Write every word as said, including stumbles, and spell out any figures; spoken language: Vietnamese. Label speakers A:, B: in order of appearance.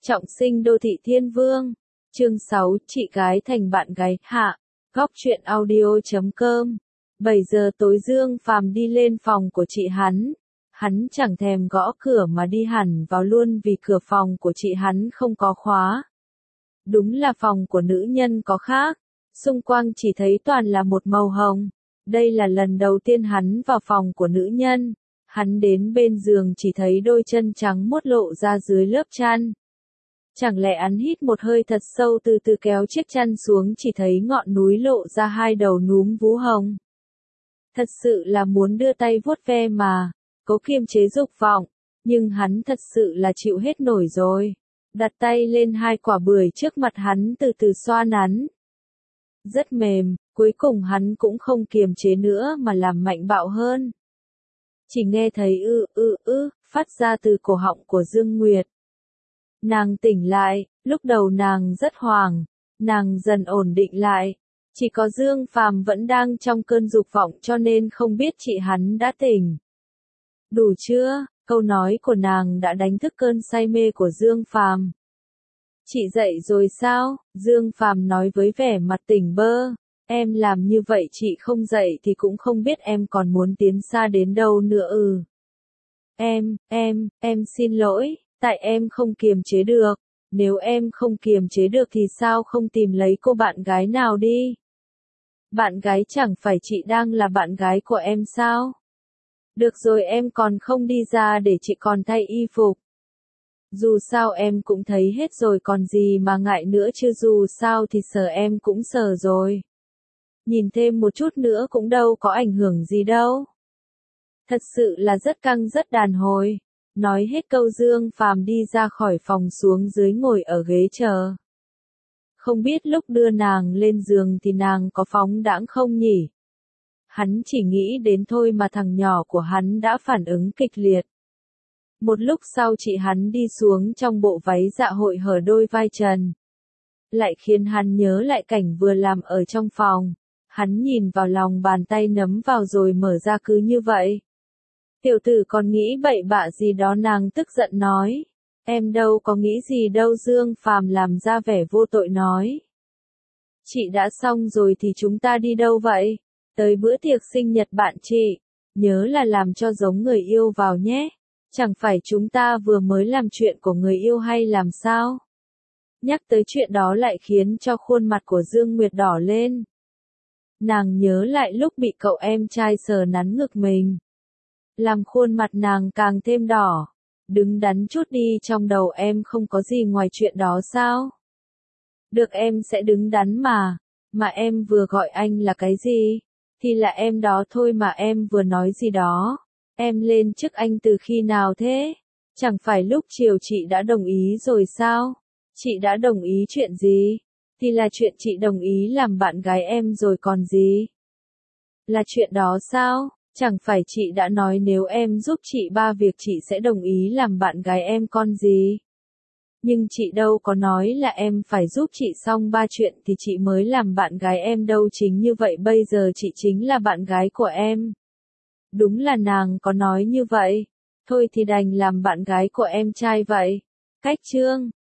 A: Trọng sinh đô thị thiên vương. Chương sáu, chị gái thành bạn gái, hạ. Góc truyện audio chấm com. bảy giờ tối Dương Phàm đi lên phòng của chị hắn. Hắn chẳng thèm gõ cửa mà đi hẳn vào luôn vì cửa phòng của chị hắn không có khóa. Đúng là phòng của nữ nhân có khác. Xung quanh chỉ thấy toàn là một màu hồng. Đây là lần đầu tiên hắn vào phòng của nữ nhân. Hắn đến bên giường chỉ thấy đôi chân trắng muốt lộ ra dưới lớp chăn. Chẳng lẽ hắn hít một hơi thật sâu từ từ kéo chiếc chăn xuống chỉ thấy ngọn núi lộ ra hai đầu núm vú hồng. Thật sự là muốn đưa tay vuốt ve mà, cố kiềm chế dục vọng, nhưng hắn thật sự là chịu hết nổi rồi. Đặt tay lên hai quả bưởi trước mặt hắn từ từ xoa nắn. Rất mềm, cuối cùng hắn cũng không kiềm chế nữa mà làm mạnh bạo hơn. Chỉ nghe thấy ư ư ư, phát ra từ cổ họng của Dương Nguyệt. Nàng tỉnh lại, lúc đầu nàng rất hoảng, nàng dần ổn định lại. Chỉ có Dương Phàm vẫn đang trong cơn dục vọng cho nên không biết chị hắn đã tỉnh. Đủ chưa? Câu nói của nàng đã đánh thức cơn say mê của Dương Phàm. Chị dậy rồi sao? Dương Phàm nói với vẻ mặt tỉnh bơ. Em làm như vậy chị không dậy thì cũng không biết em còn muốn tiến xa đến đâu nữa ừ. Em, em, em xin lỗi, tại em không kiềm chế được. Nếu em không kiềm chế được thì sao không tìm lấy cô bạn gái nào đi? Bạn gái chẳng phải chị đang là bạn gái của em sao? Được rồi em còn không đi ra để chị còn thay y phục. Dù sao em cũng thấy hết rồi còn gì mà ngại nữa chứ dù sao thì sờ em cũng sờ rồi. Nhìn thêm một chút nữa cũng đâu có ảnh hưởng gì đâu. Thật sự là rất căng rất đàn hồi. Nói hết câu Dương Phàm đi ra khỏi phòng xuống dưới ngồi ở ghế chờ. Không biết lúc đưa nàng lên giường thì nàng có phóng đãng không nhỉ? Hắn chỉ nghĩ đến thôi mà thằng nhỏ của hắn đã phản ứng kịch liệt. Một lúc sau chị hắn đi xuống trong bộ váy dạ hội hở đôi vai trần. Lại khiến hắn nhớ lại cảnh vừa làm ở trong phòng. Hắn nhìn vào lòng bàn tay nấm vào rồi mở ra cứ như vậy. Tiểu tử còn nghĩ bậy bạ gì đó nàng tức giận nói. Em đâu có nghĩ gì đâu Dương Phàm làm ra vẻ vô tội nói. Chị đã xong rồi thì chúng ta đi đâu vậy? Tới bữa tiệc sinh nhật bạn chị. Nhớ là làm cho giống người yêu vào nhé. Chẳng phải chúng ta vừa mới làm chuyện của người yêu hay làm sao? Nhắc tới chuyện đó lại khiến cho khuôn mặt của Dương Nguyệt đỏ lên. Nàng nhớ lại lúc bị cậu em trai sờ nắn ngực mình. Làm khuôn mặt nàng càng thêm đỏ. Đứng đắn chút đi trong đầu em không có gì ngoài chuyện đó sao? Được em sẽ đứng đắn mà. Mà em vừa gọi anh là cái gì? Thì là em đó thôi mà em vừa nói gì đó. Em lên chức anh từ khi nào thế? Chẳng phải lúc chiều chị đã đồng ý rồi sao? Chị đã đồng ý chuyện gì? Thì là chuyện chị đồng ý làm bạn gái em rồi còn gì? Là chuyện đó sao? Chẳng phải chị đã nói nếu em giúp chị ba việc chị sẽ đồng ý làm bạn gái em con gì? Nhưng chị đâu có nói là em phải giúp chị xong ba chuyện thì chị mới làm bạn gái em đâu chính như vậy bây giờ chị chính là bạn gái của em. Đúng là nàng có nói như vậy. Thôi thì đành làm bạn gái của em trai vậy. Cách chương.